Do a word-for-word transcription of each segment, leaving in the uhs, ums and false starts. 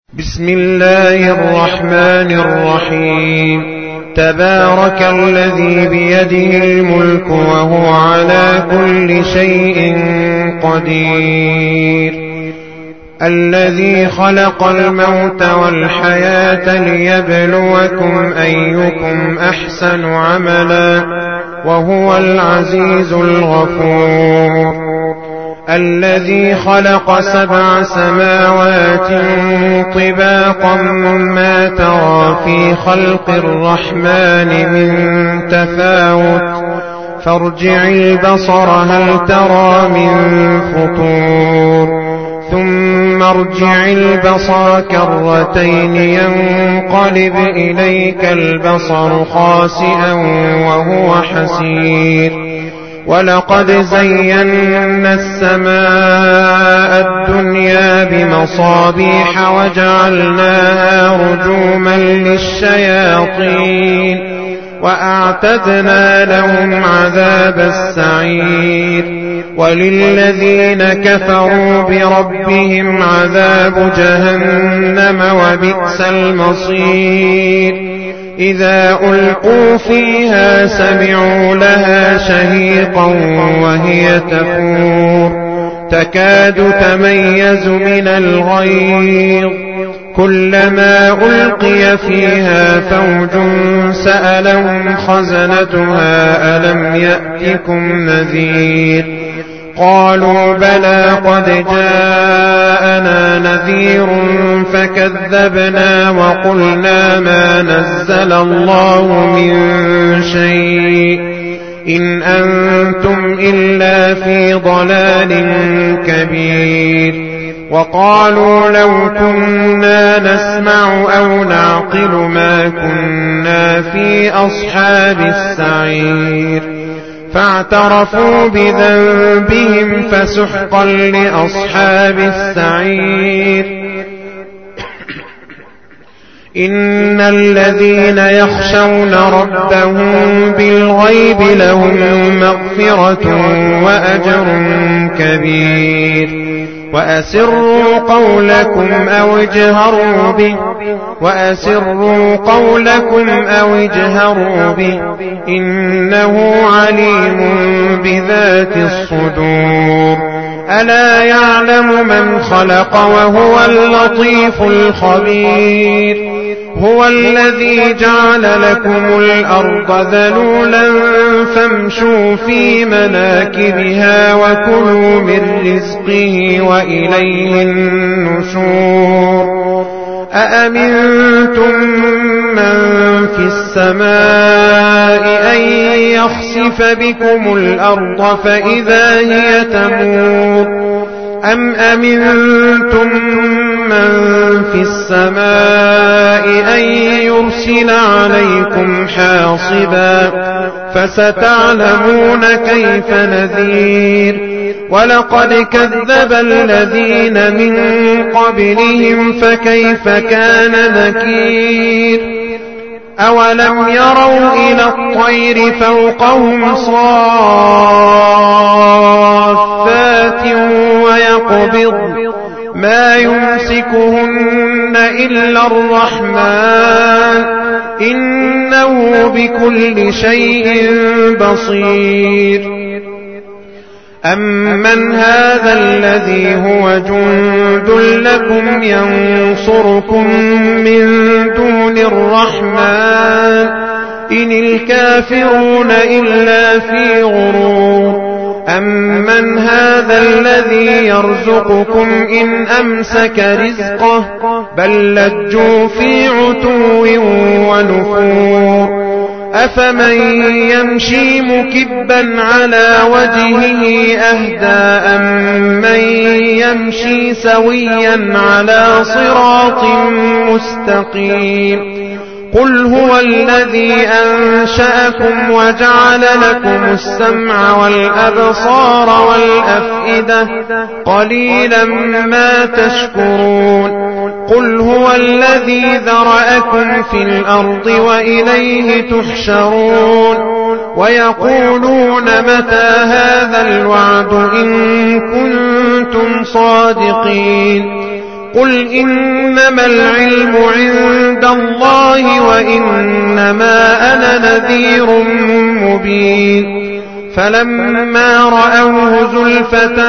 بسم الله الرحمن الرحيم. تبارك الذي بيده الملك وهو على كل شيء قدير، الذي خلق الموت والحياة ليبلوكم أيكم أحسن عملا وهو العزيز الغفور، الذي خلق سبع سماوات طباقا ما ترى في خلق الرحمن من تفاوت فارجع البصر هل ترى من فطور ثم ارجع البصر كرتين ينقلب إليك البصر خاسئا وهو حسير، ولقد زينا السماء الدنيا بمصابيح وجعلناها رجوما للشياطين وأعتدنا لهم عذاب السعير، وللذين كفروا بربهم عذاب جهنم وبئس المصير. إذا ألقوا فيها سمعوا لها شهيقا وهي تفور تكاد تميز من الغيظ، كلما ألقي فيها فوج سألهم خزنتها ألم يأتكم نذير، قالوا بلى قد جاءنا نذير فكذبنا وقلنا ما نزل الله من شيء إن أنتم إلا في ضلال كبير، وقالوا لو كنا نسمع أو نعقل ما كنا في أصحاب السعير، فاعترفوا بذنبهم فسحقا لأصحاب السعير. إن الذين يخشون ربهم بالغيب لهم مغفرة وأجر كبير، وأسروا قولكم أو اجهروا به وأسروا قولكم أو اجهروا به إنه عليم بذات الصدور. ألا يعلم من خلق وهو اللطيف الخبير. هو الذي جعل لكم الأرض ذلولا فامشوا في مناكبها وكلوا من رزقه وإليه النشور. أأمنتم من في السماء أن يخسف بكم الأرض فإذا هي تمور أم أمنتم من في السماء أن يرسل عليكم حاصبا فستعلمون كيف نذير. ولقد كذب الذين من قبلهم فكيف كان نكير. أولم يروا إلى الطير فوقهم صافات ويقبض ما يمسكهن إلا الرحمن إنه بكل شيء بصير. أمن هذا الذي هو جند لكم ينصركم من دون الرحمن إن الكافرون إلا في غرور. أمن هذا الذي يرزقكم إن أمسك رزقه بل لجوا في عتو ونفور. أفمن يمشي مكبا على وجهه أهدى أمن يمشي سويا على صراط مستقيم. قل هو الذي أنشأكم وجعل لكم السمع والأبصار والأفئدة قليلا ما تشكرون. قل هو الذي ذرأكم في الأرض وإليه تحشرون. ويقولون متى هذا الوعد إن كنتم صادقين. قل إنما العلم عند الله وإنما أنا نذير مبين فلما رأوه زلفة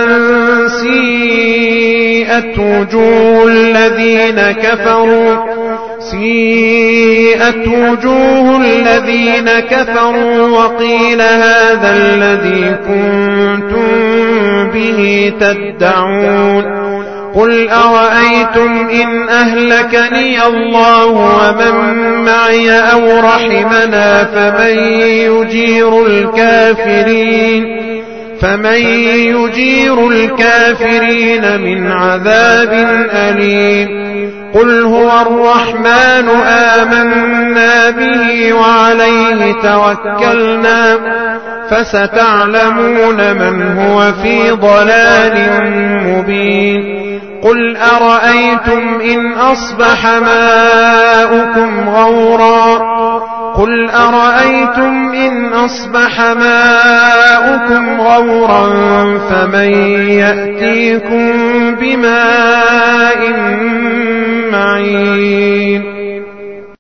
سيئت وجوه الذين كفروا سيئت وجوه الذين كفروا وقيل هذا الذي كنتم به تدعون قل أرأيتم إن أهلكني الله ومن معي أو رحمنا فمن يجير الكافرين فمن يجير الكافرين من عذاب أليم قل هو الرحمن آمنا به وعليه توكلنا فستعلمون من هو في ضلال مبين قل أرأيتم إن أصبح ماؤكم غورا قل أرأيتم إن أصبح ماؤكم غورا فمن يأتيكم بماء